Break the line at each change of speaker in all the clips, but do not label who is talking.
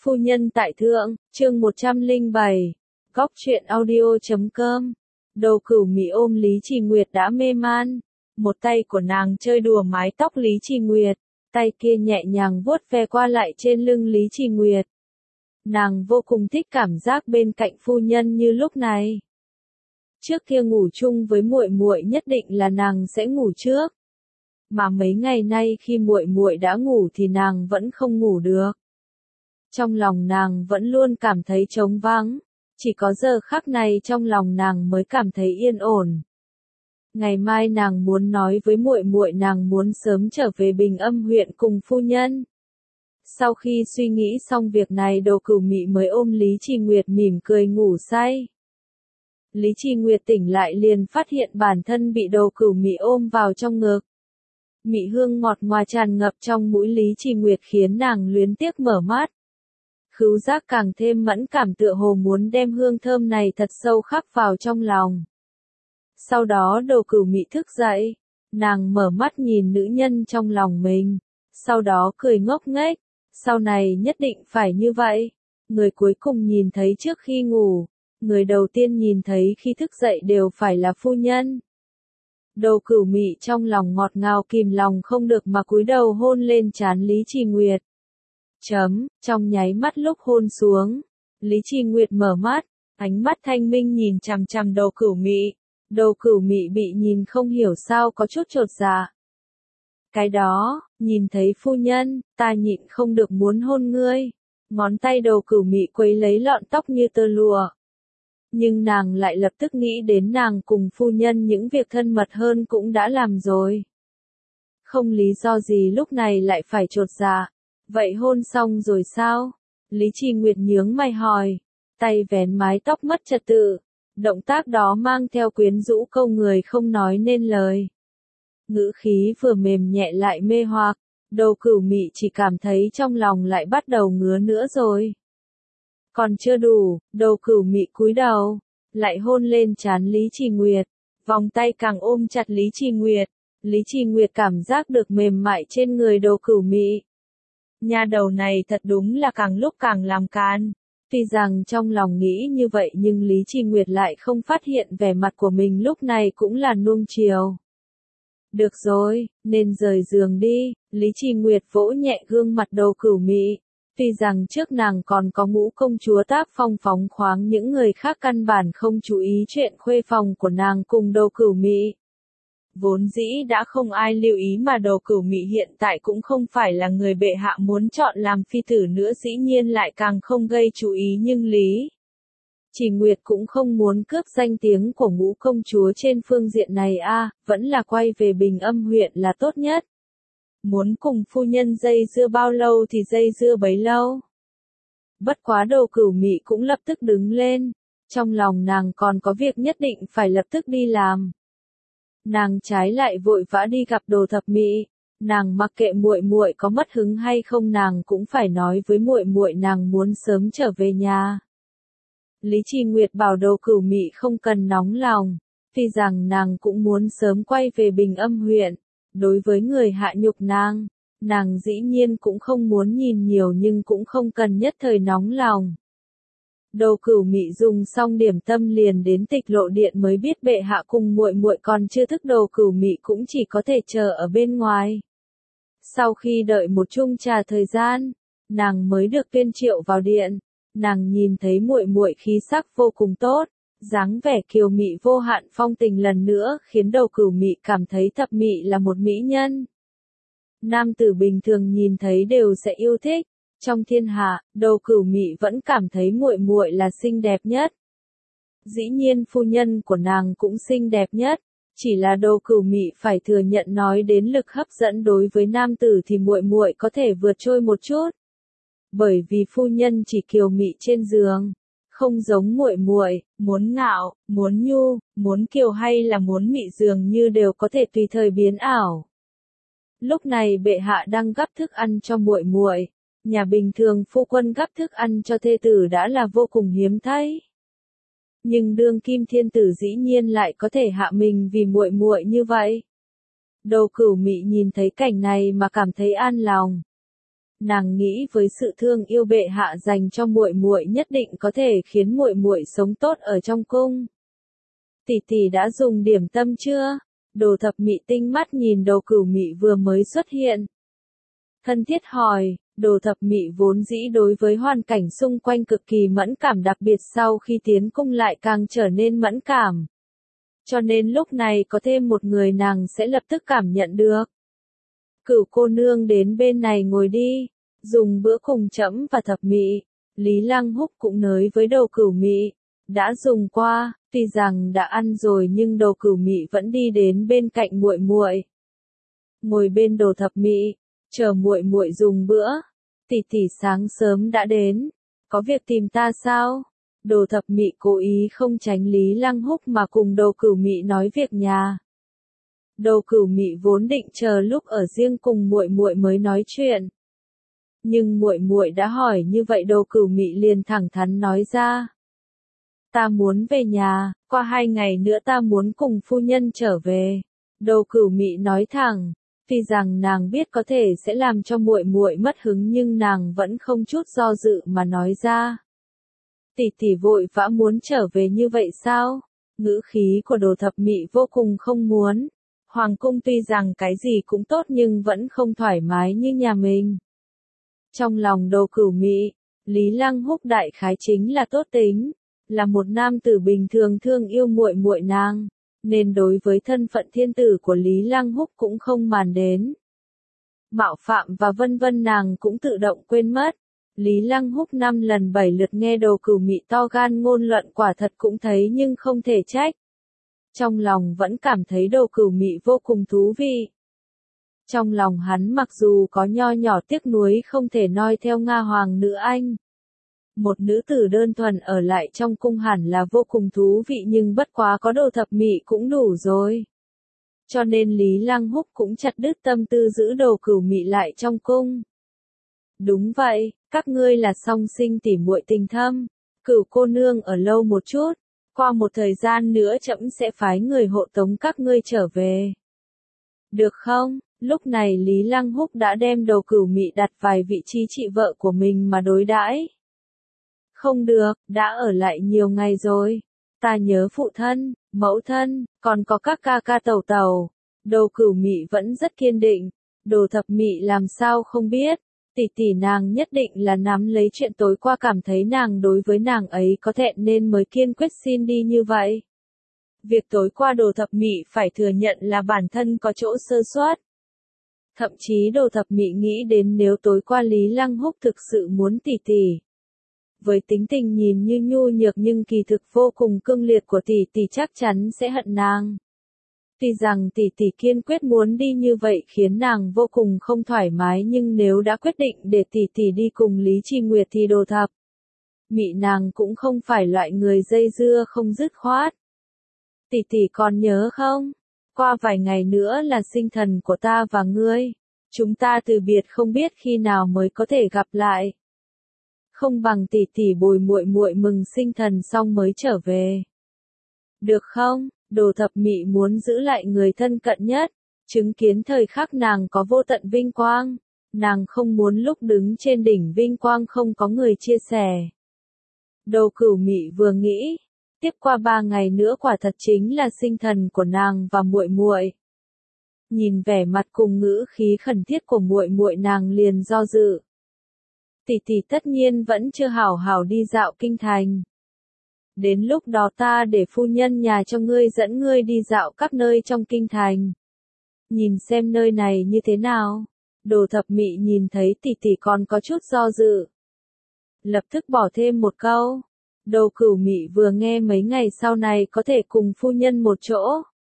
Phu nhân tại thượng, chương 107, góc truyện audio.com. Đầu Cửu Mị ôm Lý Trì Nguyệt đã mê man, một tay của nàng chơi đùa mái tóc Lý Trì Nguyệt, tay kia nhẹ nhàng vuốt ve qua lại trên lưng Lý Trì Nguyệt. Nàng vô cùng thích cảm giác bên cạnh phu nhân như lúc này. Trước kia ngủ chung với muội muội nhất định là nàng sẽ ngủ trước, mà mấy ngày nay khi muội muội đã ngủ thì nàng vẫn không ngủ được. Trong lòng nàng vẫn luôn cảm thấy trống vắng, chỉ có giờ khắc này trong lòng nàng mới cảm thấy yên ổn. Ngày mai nàng muốn nói với muội muội nàng muốn sớm trở về Bình Âm huyện cùng phu nhân. Sau khi suy nghĩ xong việc này, Đầu Cửu Mị mới ôm Lý Trì Nguyệt mỉm cười ngủ say. Lý Trì Nguyệt tỉnh lại liền phát hiện bản thân bị Đầu Cửu Mị ôm vào trong ngực. Mị hương ngọt ngào tràn ngập trong mũi Lý Trì Nguyệt khiến nàng luyến tiếc mở mắt. Khứu giác càng thêm mẫn cảm, tựa hồ muốn đem hương thơm này thật sâu khắc vào trong lòng. Sau đó Đầu Cửu Mị thức dậy, nàng mở mắt nhìn nữ nhân trong lòng mình, sau đó cười ngốc nghếch, sau này nhất định phải như vậy. Người cuối cùng nhìn thấy trước khi ngủ, người đầu tiên nhìn thấy khi thức dậy đều phải là phu nhân. Đầu Cửu Mị trong lòng ngọt ngào kìm lòng không được mà cúi đầu hôn lên trán Lý Trì Nguyệt. Trong nháy mắt lúc hôn xuống, Lý Trì Nguyệt mở mắt, ánh mắt thanh minh nhìn chằm chằm Đầu Cửu Mị. Đầu Cửu Mị bị nhìn không hiểu sao có chút chột dạ. Cái đó, nhìn thấy phu nhân, ta nhịn không được muốn hôn ngươi. Ngón tay Đầu Cửu Mị quấy lấy lọn tóc như tơ lụa. Nhưng nàng lại lập tức nghĩ đến nàng cùng phu nhân những việc thân mật hơn cũng đã làm rồi. Không lý do gì lúc này lại phải chột dạ. Vậy hôn xong rồi sao? Lý Trì Nguyệt nhướng mày hỏi, tay vén mái tóc mất trật tự. Động tác đó mang theo quyến rũ câu người không nói nên lời. Ngữ khí vừa mềm nhẹ lại mê hoặc, Đầu Cửu Mị chỉ cảm thấy trong lòng lại bắt đầu ngứa nữa rồi. Còn chưa đủ, Đầu Cửu Mị cúi đầu, lại hôn lên trán Lý Trì Nguyệt, vòng tay càng ôm chặt Lý Trì Nguyệt. Lý Trì Nguyệt cảm giác được mềm mại trên người Đầu Cửu Mị. Nha đầu này thật đúng là càng lúc càng làm càn. Tuy rằng trong lòng nghĩ như vậy nhưng Lý Trì Nguyệt lại không phát hiện vẻ mặt của mình lúc này cũng là nuông chiều. Được rồi, nên rời giường đi. Lý Trì Nguyệt vỗ nhẹ gương mặt Đầu Cửu Mị. Tuy rằng trước nàng còn có Ngũ công chúa tác phong phóng khoáng, những người khác căn bản không chú ý chuyện khuê phòng của nàng cùng Đầu Cửu Mị. Vốn dĩ đã không ai lưu ý mà Đầu Cửu Mị hiện tại cũng không phải là người bệ hạ muốn chọn làm phi tử nữa, dĩ nhiên lại càng không gây chú ý, nhưng Lý Trì Nguyệt cũng không muốn cướp danh tiếng của Ngũ công chúa trên phương diện này vẫn là quay về Bình Âm huyện là tốt nhất. Muốn cùng phu nhân dây dưa bao lâu thì dây dưa bấy lâu. Bất quá Đầu Cửu Mị cũng lập tức đứng lên, trong lòng nàng còn có việc nhất định phải lập tức đi làm. Nàng trái lại vội vã đi gặp Đồ Thập Mị, nàng mặc kệ muội muội có mất hứng hay không, nàng cũng phải nói với muội muội nàng muốn sớm trở về nhà. Lý Trì Nguyệt bảo Đầu Cửu Mị không cần nóng lòng, tuy rằng nàng cũng muốn sớm quay về Bình Âm huyện. Đối với người hạ nhục nàng dĩ nhiên cũng không muốn nhìn nhiều nhưng cũng không cần nhất thời nóng lòng. Đầu Cửu Mị dùng xong điểm tâm liền đến Tịch Lộ Điện mới biết bệ hạ cùng muội muội còn chưa thức. Đầu Cửu Mị cũng chỉ có thể chờ ở bên ngoài. Sau khi đợi một chung trà thời gian, nàng mới được tuyên triệu vào điện. Nàng nhìn thấy muội muội khí sắc vô cùng tốt, dáng vẻ kiều mị vô hạn phong tình lần nữa khiến Đầu Cửu Mị cảm thấy Thập Mị là một mỹ nhân. Nam tử bình thường nhìn thấy đều sẽ yêu thích. Trong thiên hạ, Đầu Cửu Mị vẫn cảm thấy muội muội là xinh đẹp nhất. Dĩ nhiên phu nhân của nàng cũng xinh đẹp nhất, chỉ là Đầu Cửu Mị phải thừa nhận nói đến lực hấp dẫn đối với nam tử thì muội muội có thể vượt trội một chút. Bởi vì phu nhân chỉ kiều mị trên giường, không giống muội muội, muốn ngạo, muốn nhu, muốn kiều hay là muốn mị dường như đều có thể tùy thời biến ảo. Lúc này bệ hạ đang gắp thức ăn cho muội muội. Nhà bình thường phu quân gắp thức ăn cho thê tử đã là vô cùng hiếm thấy. Nhưng đương kim thiên tử dĩ nhiên lại có thể hạ mình vì muội muội như vậy. Đầu Cửu Mị nhìn thấy cảnh này mà cảm thấy an lòng. Nàng nghĩ với sự thương yêu bệ hạ dành cho muội muội nhất định có thể khiến muội muội sống tốt ở trong cung. Tỷ tỷ đã dùng điểm tâm chưa? Đồ Thập Mị tinh mắt nhìn Đồ Cửu Mị vừa mới xuất hiện. Thân thiết hỏi, Đồ Thập Mị vốn dĩ đối với hoàn cảnh xung quanh cực kỳ mẫn cảm, đặc biệt sau khi tiến cung lại càng trở nên mẫn cảm. Cho nên lúc này có thêm một người nàng sẽ lập tức cảm nhận được. Cửu cô nương đến bên này ngồi đi, dùng bữa cùng trẫm và Thập Mị. Lý Lăng Húc cũng nói với Đồ Cửu Mị, đã dùng qua, tuy rằng đã ăn rồi nhưng Đồ Cửu Mị vẫn đi đến bên cạnh muội muội. Ngồi bên Đồ Thập Mị, chờ muội muội dùng bữa. Tỷ tỷ sáng sớm đã đến, có việc tìm ta sao? Đồ Thập Mị cố ý không tránh Lý Lăng Húc mà cùng Đồ Cửu Mị nói việc nhà. Đồ Cửu Mị vốn định chờ lúc ở riêng cùng muội muội mới nói chuyện. Nhưng muội muội đã hỏi như vậy, Đồ Cửu Mị liền thẳng thắn nói ra. Ta muốn về nhà, qua 2 ngày nữa ta muốn cùng phu nhân trở về. Đồ Cửu Mị nói thẳng, tuy rằng nàng biết có thể sẽ làm cho muội muội mất hứng nhưng nàng vẫn không chút do dự mà nói ra. Tỷ tỷ vội vã muốn trở về như vậy sao? Ngữ khí của Đồ Thập Mị vô cùng không muốn. Hoàng cung tuy rằng cái gì cũng tốt nhưng vẫn không thoải mái như nhà mình. Trong lòng Đồ Cửu Mị, Lý Lăng Húc đại khái chính là tốt tính, là một nam tử bình thường thương yêu muội muội nàng, nên đối với thân phận thiên tử của Lý Lăng Húc cũng không màng đến. Mạo phạm và vân vân nàng cũng tự động quên mất. Lý Lăng Húc 5 lần 7 lượt nghe Đồ Cửu Mị to gan ngôn luận quả thật cũng thấy nhưng không thể trách. Trong lòng vẫn cảm thấy Đồ Cửu Mị vô cùng thú vị. Trong lòng hắn mặc dù có nho nhỏ tiếc nuối không thể noi theo Nga hoàng nữ anh. Một nữ tử đơn thuần ở lại trong cung hẳn là vô cùng thú vị nhưng bất quá có Đồ Thập Mị cũng đủ rồi. Cho nên Lý Lăng Húc cũng chặt đứt tâm tư giữ Đồ Cửu Mị lại trong cung. Đúng vậy, các ngươi là song sinh tỉ muội tình thâm. Cửu cô nương ở lâu một chút, qua một thời gian nữa trẫm sẽ phái người hộ tống các ngươi trở về. Được không? Lúc này Lý Lăng Húc đã đem Đồ Cửu Mị đặt vài vị trí chị vợ của mình mà đối đãi. Không được, đã ở lại nhiều ngày rồi. Ta nhớ phụ thân, mẫu thân, còn có các ca ca tẩu tẩu. Đồ Cửu Mị vẫn rất kiên định. Đồ Thập Mị làm sao không biết. Tỷ tỷ nàng nhất định là nắm lấy chuyện tối qua cảm thấy nàng đối với nàng ấy có thẹn nên mới kiên quyết xin đi như vậy. Việc tối qua Đồ Thập Mị phải thừa nhận là bản thân có chỗ sơ suất. Thậm chí Đồ Thập Mị nghĩ đến nếu tối qua Lý Lăng Húc thực sự muốn tỷ tỷ. Với tính tình nhìn như nhu nhược nhưng kỳ thực vô cùng cương liệt của tỷ tỷ chắc chắn sẽ hận nàng. Tuy rằng tỷ tỷ kiên quyết muốn đi như vậy khiến nàng vô cùng không thoải mái nhưng nếu đã quyết định để tỷ tỷ đi cùng Lý Chi Nguyệt thì Đồ Thập Mị nàng cũng không phải loại người dây dưa không dứt khoát. Tỷ tỷ còn nhớ không? Qua vài ngày nữa là sinh thần của ta và ngươi. Chúng ta từ biệt không biết khi nào mới có thể gặp lại. Không bằng tỷ tỷ bồi muội muội mừng sinh thần xong mới trở về. Được không? Đồ Thập Mị muốn giữ lại người thân cận nhất, chứng kiến thời khắc nàng có vô tận vinh quang. Nàng không muốn lúc đứng trên đỉnh vinh quang không có người chia sẻ. Đồ Cửu Mị vừa nghĩ, tiếp qua 3 ngày nữa quả thật chính là sinh thần của nàng và muội muội. Nhìn vẻ mặt cùng ngữ khí khẩn thiết của muội muội nàng liền do dự. Tỷ tỷ tất nhiên vẫn chưa hảo hảo đi dạo kinh thành. Đến lúc đó ta để phu nhân nhà cho ngươi dẫn ngươi đi dạo các nơi trong kinh thành. Nhìn xem nơi này như thế nào. Đồ Thập Mị nhìn thấy tỷ tỷ còn có chút do dự. Lập tức bỏ thêm một câu. Đồ Cửu Mị vừa nghe mấy ngày sau này có thể cùng phu nhân một chỗ.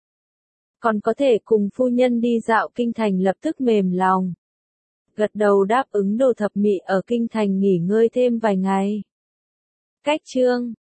Còn có thể cùng phu nhân đi dạo kinh thành lập tức mềm lòng. Gật đầu đáp ứng Đồ Thập Mị ở kinh thành nghỉ ngơi thêm vài ngày. Cách chương